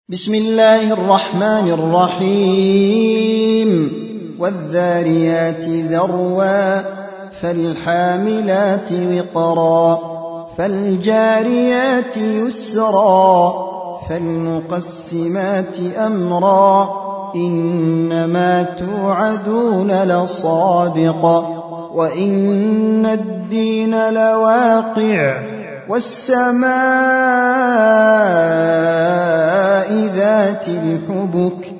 بسم الله الرحمن الرحيم والذاريات ذروا فالحاملات وقرا فالجاريات يسرا فالمقسمات أمرا إنما توعدون لصادق وإن الدين لواقع والسماء ذات الحبك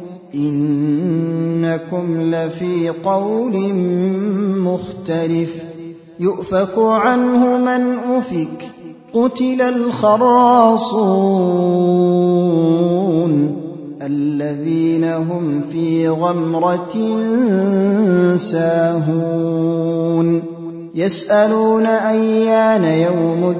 إنكم لفي قول مختلف يؤفك عنه من أفك قتل الخراصون الذين هم في غمرة ساهون يسألون أيان يوم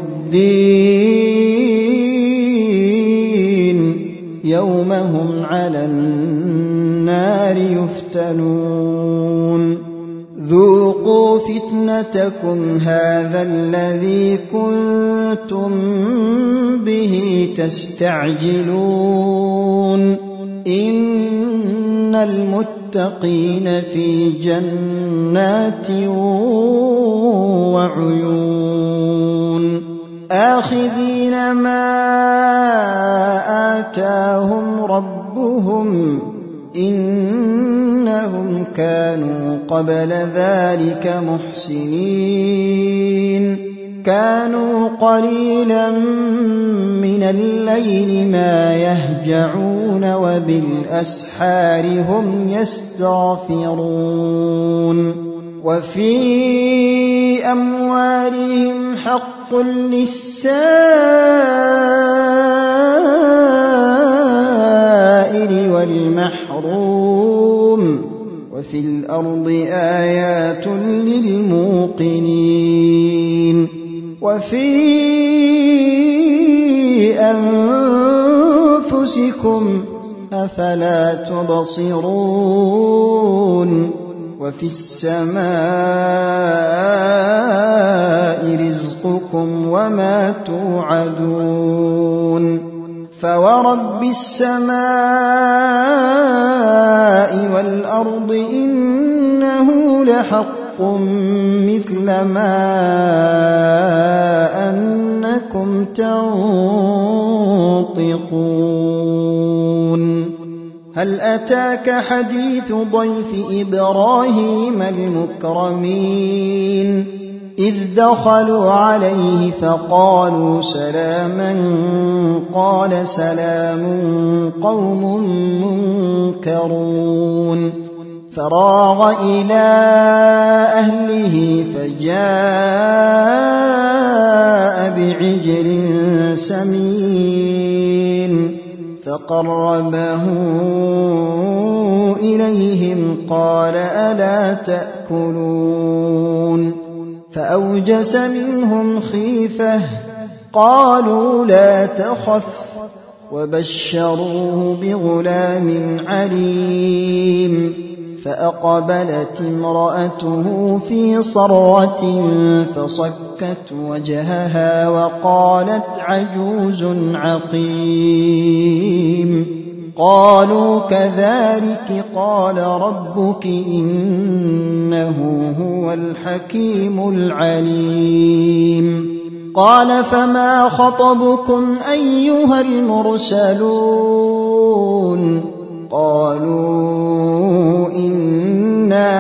الدين يوم هم على النار يفتنون ذوقوا فتنتكم هذا الذي كنتم به تستعجلون إن المتقين في جنات وعيون آخذين ما آتاهم ربهم إنهم كانوا قبل ذلك محسنين كانوا قليلا من الليل ما يهجعون وبالأسحار هم يستغفرون وفي أموالهم حق للسائل والمحروم وفي الأرض آيات للموقنين وفي أنفسكم أفلا تبصرون وفي السماء رزقكم وما توعدون فورب السماء والأرض إنه لحق مثل ما أنكم تنطقون هل أتاك حديث ضيف إبراهيم المكرمين إذ دخلوا عليه فقالوا سلاما قال سلام قوم منكرون فراغ إلى أهله فجاء بعجل سمين فقربه إليهم قال ألا تأكلون فأوجس منهم خيفة قالوا لا تخف وبشروه بغلام عليم فأقبلت امرأته في صرة فصكت وجهها وقالت عجوز عقيم قالوا كذلك قال ربك إنه هو الحكيم العليم قال فما خطبكم أيها المرسلون قالوا إنا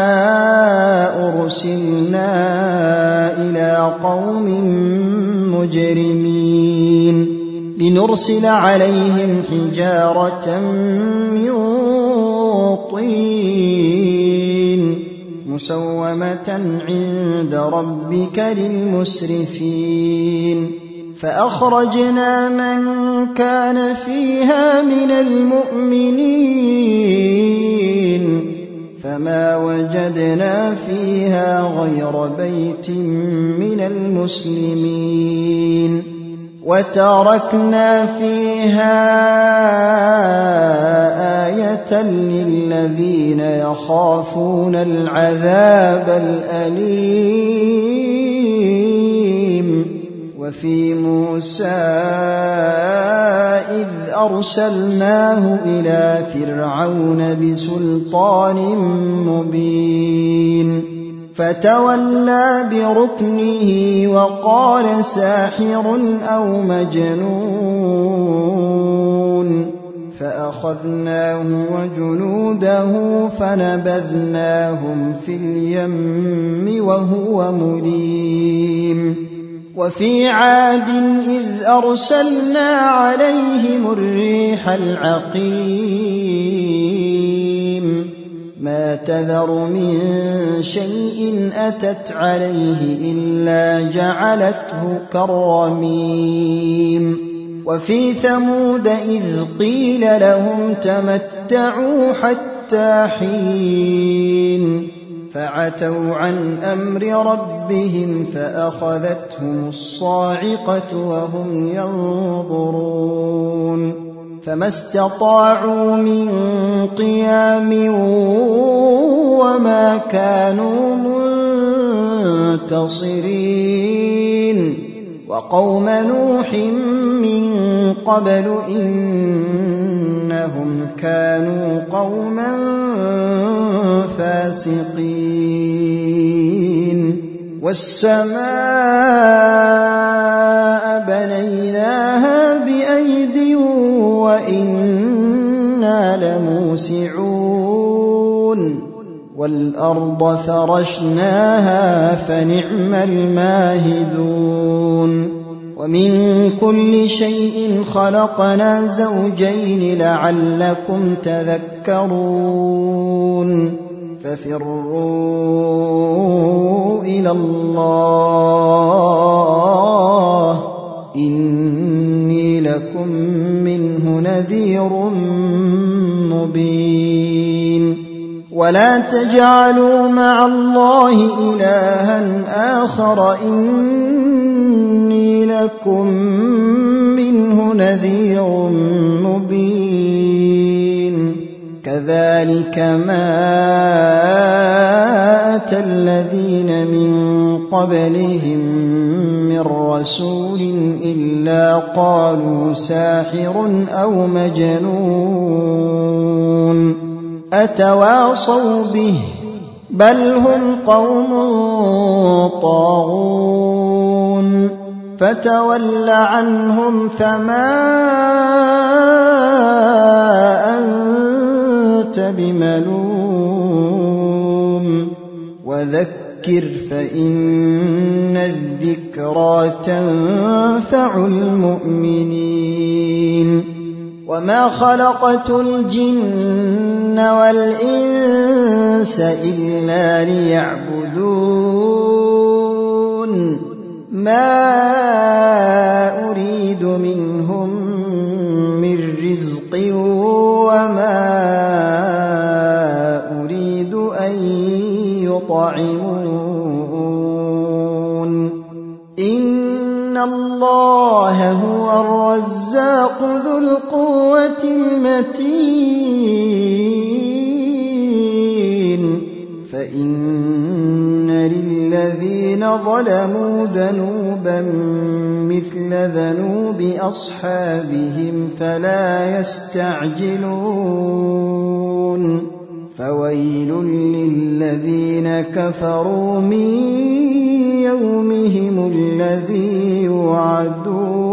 أرسلنا إلى قوم مجرمين لنرسل عليهم حجارة من طين مسومة عند ربك للمسرفين فأخرجنا من كان فيها من المؤمنين فما وجدنا فيها غير بيت من المسلمين وتركنا فيها آية للذين يخافون العذاب الأليم وفي موسى إذ أرسلناه إلى فرعون بسلطان مبين فتولى بركنه وقال ساحر أو مجنون فأخذناه وجنوده فنبذناهم في اليم وهو مليم وفي عاد إذ أرسلنا عليهم الريح العقيم ما تذر من شيء أتت عليه إلا جعلته كالرميم وفي ثمود إذ قيل لهم تمتعوا حتى حين فعتوا عن أمر ربهم فأخذتهم الصاعقة وهم ينظرون فما استطاعوا من قيام وما كانوا منتصرين وقوم نوح من قبل إنهم كانوا قوما فاسقين والسماء بنيناها بأيد وإنا لموسعون والأرض فرشناها فنعم الماهدون ومن كل شيء خلقنا زوجين لعلكم تذكرون ففروا إلى الله إني لكم منه نذير مبين ولا تجعلوا مع الله إلها آخر إني لكم منه نذير مبين كذلك ما أتى الذين من قبلهم من رسول إلا قالوا ساحر أو مجنون أتواصوا به بل هم قوم طاغون فتول عنهم فما أنت بملوم وذكر فإن الذكرى تنفع المؤمنين وما خلقت الجن والإنس إلا ليعبدون ما أريد منهم من رزق وما أريد أن يطعمون إن الله هو الرزاق ذو القوة المتين فإن للذين ظلموا ذنوبا مثل ذنوب أصحابهم فلا يستعجلون فويل للذين كفروا من يومهم الذي يوعدون